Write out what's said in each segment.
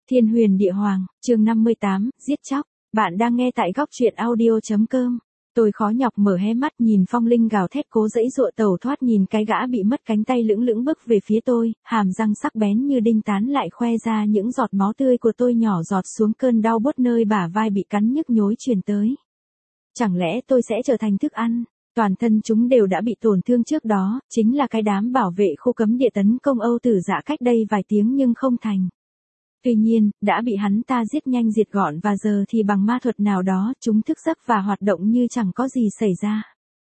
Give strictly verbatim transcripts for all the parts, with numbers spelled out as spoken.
Thiên huyền địa hoàng, chương năm mươi tám, giết chóc. Bạn đang nghe tại góc truyện audio.com. Tôi khó nhọc mở hé mắt nhìn Phong Linh gào thét cố dãy dụa tẩu thoát, nhìn cái gã bị mất cánh tay lững lững bước về phía tôi, hàm răng sắc bén như đinh tán lại khoe ra những giọt máu tươi của tôi nhỏ giọt xuống, cơn đau buốt nơi bả vai bị cắn nhức nhối truyền tới. Chẳng lẽ tôi sẽ trở thành thức ăn? Toàn thân chúng đều đã bị tổn thương trước đó, chính là cái đám bảo vệ khu cấm địa tấn công Âu Tử Dạ cách đây vài tiếng nhưng không thành. Tuy nhiên, đã bị hắn ta giết nhanh diệt gọn và giờ thì bằng ma thuật nào đó chúng thức giấc và hoạt động như chẳng có gì xảy ra.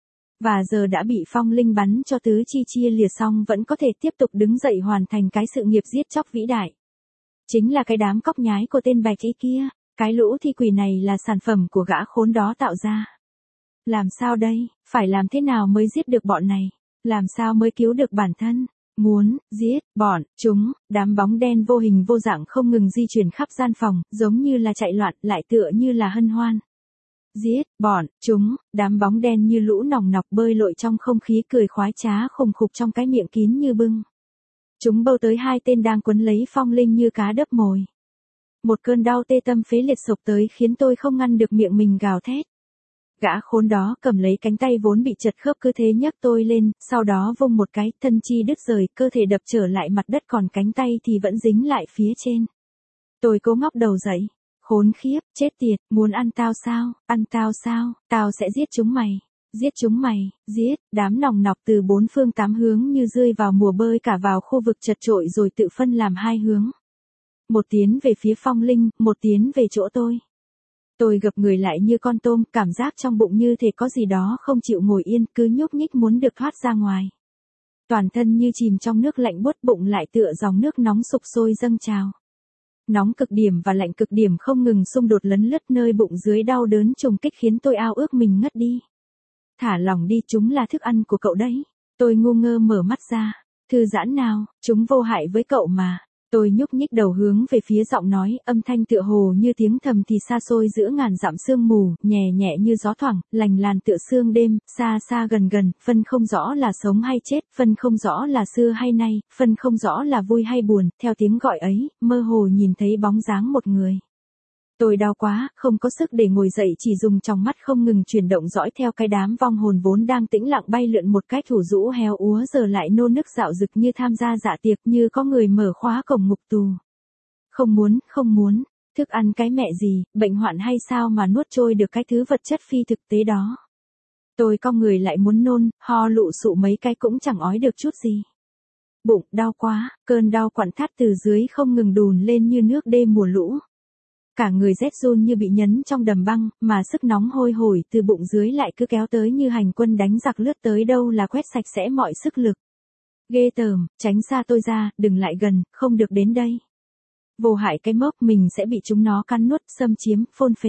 Và giờ đã bị Phong Linh bắn cho tứ chi chia lìa xong vẫn có thể tiếp tục đứng dậy hoàn thành cái sự nghiệp giết chóc vĩ đại. Chính là cái đám cóc nhái của tên Bạch Y kia, cái lũ thi quỷ này là sản phẩm của gã khốn đó tạo ra. Làm sao đây, phải làm thế nào mới giết được bọn này, làm sao mới cứu được bản thân? Muốn giết bọn chúng, đám bóng đen vô hình vô dạng không ngừng di chuyển khắp gian phòng, giống như là chạy loạn, lại tựa như là hân hoan. Giết bọn chúng, đám bóng đen như lũ nòng nọc bơi lội trong không khí cười khoái trá khùng khục trong cái miệng kín như bưng. Chúng bâu tới hai tên đang quấn lấy Phong Linh như cá đớp mồi. Một cơn đau tê tâm phế liệt sộc tới khiến tôi không ngăn được miệng mình gào thét. Gã khốn đó cầm lấy cánh tay vốn bị chật khớp cứ thế nhấc tôi lên, sau đó vung một cái, thân chi đứt rời, cơ thể đập trở lại mặt đất còn cánh tay thì vẫn dính lại phía trên. Tôi cố ngóc đầu dậy. Khốn khiếp, chết tiệt, muốn ăn tao sao, ăn tao sao, tao sẽ giết chúng mày, giết chúng mày, giết, đám nòng nọc từ bốn phương tám hướng như rơi vào mùa bơi cả vào khu vực chật trội rồi tự phân làm hai hướng. Một tiến về phía Phong Linh, một tiến về chỗ tôi. Tôi gập người lại như con tôm, cảm giác trong bụng như thể có gì đó không chịu ngồi yên, cứ nhúc nhích muốn được thoát ra ngoài. Toàn thân như chìm trong nước lạnh buốt, bụng lại tựa dòng nước nóng sục sôi dâng trào. Nóng cực điểm và lạnh cực điểm không ngừng xung đột lấn lướt nơi bụng dưới, đau đớn trùng kích khiến tôi ao ước mình ngất đi. Thả lỏng đi, chúng là thức ăn của cậu đấy. Tôi ngu ngơ mở mắt ra. Thư giãn nào, chúng vô hại với cậu mà. Tôi nhúc nhích đầu hướng về phía giọng nói, âm thanh tựa hồ như tiếng thầm thì xa xôi giữa ngàn dặm sương mù, nhẹ nhẹ như gió thoảng, lành làn tựa sương đêm, xa xa gần gần, phân không rõ là sống hay chết, phân không rõ là xưa hay nay, phân không rõ là vui hay buồn, theo tiếng gọi ấy, mơ hồ nhìn thấy bóng dáng một người. Tôi đau quá, không có sức để ngồi dậy, chỉ dùng tròng mắt không ngừng chuyển động dõi theo cái đám vong hồn vốn đang tĩnh lặng bay lượn một cách thủ rũ héo úa, giờ lại nô nức dạo dực như tham gia dạ tiệc, như có người mở khóa cổng ngục tù. Không muốn, không muốn, thức ăn cái mẹ gì, bệnh hoạn hay sao mà nuốt trôi được cái thứ vật chất phi thực tế đó. Tôi cong người lại muốn nôn, ho lụ sụ mấy cái cũng chẳng ói được chút gì. Bụng đau quá, cơn đau quặn thắt từ dưới không ngừng đùn lên như nước đêm mùa lũ. Cả người rét run như bị nhấn trong đầm băng, mà sức nóng hôi hổi từ bụng dưới lại cứ kéo tới như hành quân đánh giặc, lướt tới đâu là quét sạch sẽ mọi sức lực. Ghê tởm, tránh xa tôi ra, đừng lại gần, không được đến đây. Vô hại cái mốc, mình sẽ bị chúng nó cắn nuốt, xâm chiếm, phôn phệ.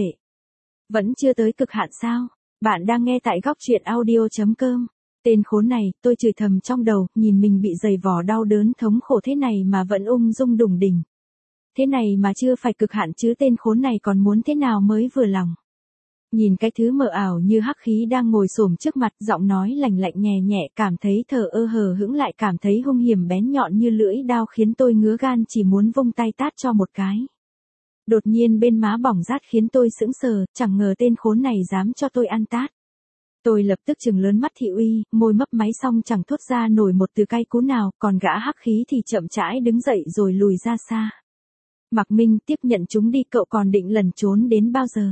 Vẫn chưa tới cực hạn sao? Bạn đang nghe tại góc truyện audio.com. Tên khốn này, tôi chửi thầm trong đầu, nhìn mình bị giày vò đau đớn thống khổ thế này mà vẫn ung dung đùng đỉnh. Thế này mà chưa phải cực hạn chứ, tên khốn này còn muốn thế nào mới vừa lòng. Nhìn cái thứ mờ ảo như hắc khí đang ngồi xổm trước mặt, giọng nói lành lạnh nhẹ nhẹ, cảm thấy thờ ơ hờ hững lại cảm thấy hung hiểm bén nhọn như lưỡi đao, khiến tôi ngứa gan chỉ muốn vung tay tát cho một cái. Đột nhiên bên má bỏng rát khiến tôi sững sờ, chẳng ngờ tên khốn này dám cho tôi ăn tát. Tôi lập tức trừng lớn mắt thị uy, môi mấp máy xong chẳng thốt ra nổi một từ cay cú nào, còn gã hắc khí thì chậm rãi đứng dậy rồi lùi ra xa. Mạc Minh, tiếp nhận chúng đi, cậu còn định lẩn trốn đến bao giờ?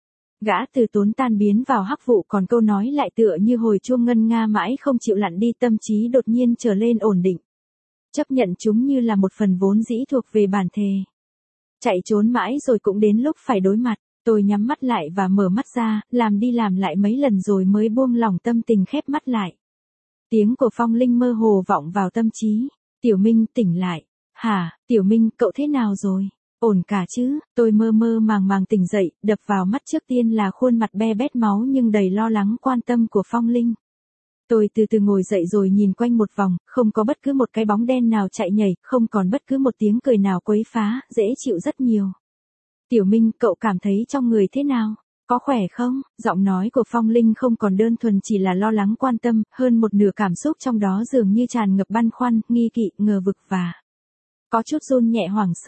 Gã từ tốn tan biến vào hắc vụ, còn câu nói lại tựa như hồi chuông ngân nga mãi không chịu lặn đi, tâm trí đột nhiên trở lên ổn định. Chấp nhận chúng như là một phần vốn dĩ thuộc về bản thể. Chạy trốn mãi rồi cũng đến lúc phải đối mặt. Tôi nhắm mắt lại và mở mắt ra, làm đi làm lại mấy lần rồi mới buông lỏng tâm tình khép mắt lại. Tiếng của Phong Linh mơ hồ vọng vào tâm trí. Tiểu Minh, tỉnh lại. Hả, Tiểu Minh, cậu thế nào rồi? Ổn cả chứ? Tôi mơ mơ màng màng tỉnh dậy, đập vào mắt trước tiên là khuôn mặt be bét máu nhưng đầy lo lắng quan tâm của Phong Linh. Tôi từ từ ngồi dậy rồi nhìn quanh một vòng, không có bất cứ một cái bóng đen nào chạy nhảy, không còn bất cứ một tiếng cười nào quấy phá, dễ chịu rất nhiều. Tiểu Minh, cậu cảm thấy trong người thế nào? Có khỏe không? Giọng nói của Phong Linh không còn đơn thuần chỉ là lo lắng quan tâm, hơn một nửa cảm xúc trong đó dường như tràn ngập băn khoăn, nghi kỵ, ngờ vực và có chút run nhẹ hoảng sợ.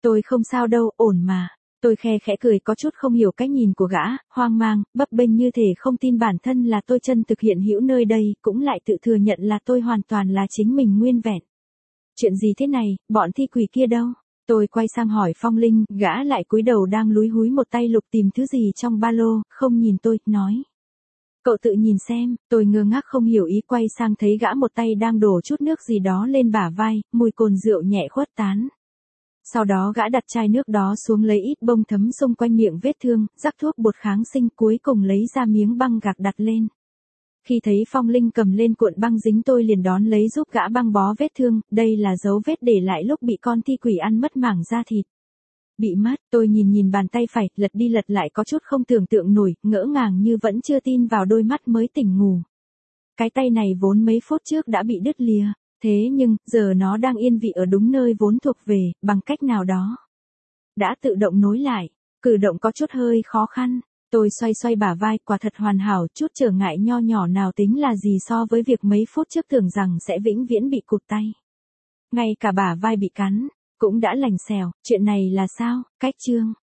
Tôi không sao đâu, ổn mà. Tôi khe khẽ cười có chút không hiểu cái nhìn của gã, hoang mang, bấp bênh như thể không tin bản thân là tôi chân thực hiện hữu nơi đây, cũng lại tự thừa nhận là tôi hoàn toàn là chính mình nguyên vẹn. Chuyện gì thế này, bọn thi quỷ kia đâu? Tôi quay sang hỏi Phong Linh, gã lại cúi đầu đang lúi húi một tay lục tìm thứ gì trong ba lô, không nhìn tôi, nói. Cậu tự nhìn xem, tôi ngơ ngác không hiểu ý quay sang thấy gã một tay đang đổ chút nước gì đó lên bả vai, mùi cồn rượu nhẹ khuất tán. Sau đó gã đặt chai nước đó xuống lấy ít bông thấm xung quanh miệng vết thương, rắc thuốc bột kháng sinh cuối cùng lấy ra miếng băng gạc đặt lên. Khi thấy Phong Linh cầm lên cuộn băng dính tôi liền đón lấy giúp gã băng bó vết thương, đây là dấu vết để lại lúc bị con thi quỷ ăn mất mảng da thịt. Bị mất, tôi nhìn nhìn bàn tay phải, lật đi lật lại có chút không tưởng tượng nổi, ngỡ ngàng như vẫn chưa tin vào đôi mắt mới tỉnh ngủ. Cái tay này vốn mấy phút trước đã bị đứt lìa, thế nhưng, giờ nó đang yên vị ở đúng nơi vốn thuộc về, bằng cách nào đó. Đã tự động nối lại, cử động có chút hơi khó khăn. Tôi xoay xoay bả vai, quả thật hoàn hảo, chút trở ngại nho nhỏ nào tính là gì so với việc mấy phút trước tưởng rằng sẽ vĩnh viễn bị cụt tay. Ngay cả bả vai bị cắn, cũng đã lành xèo, chuyện này là sao, cách chương.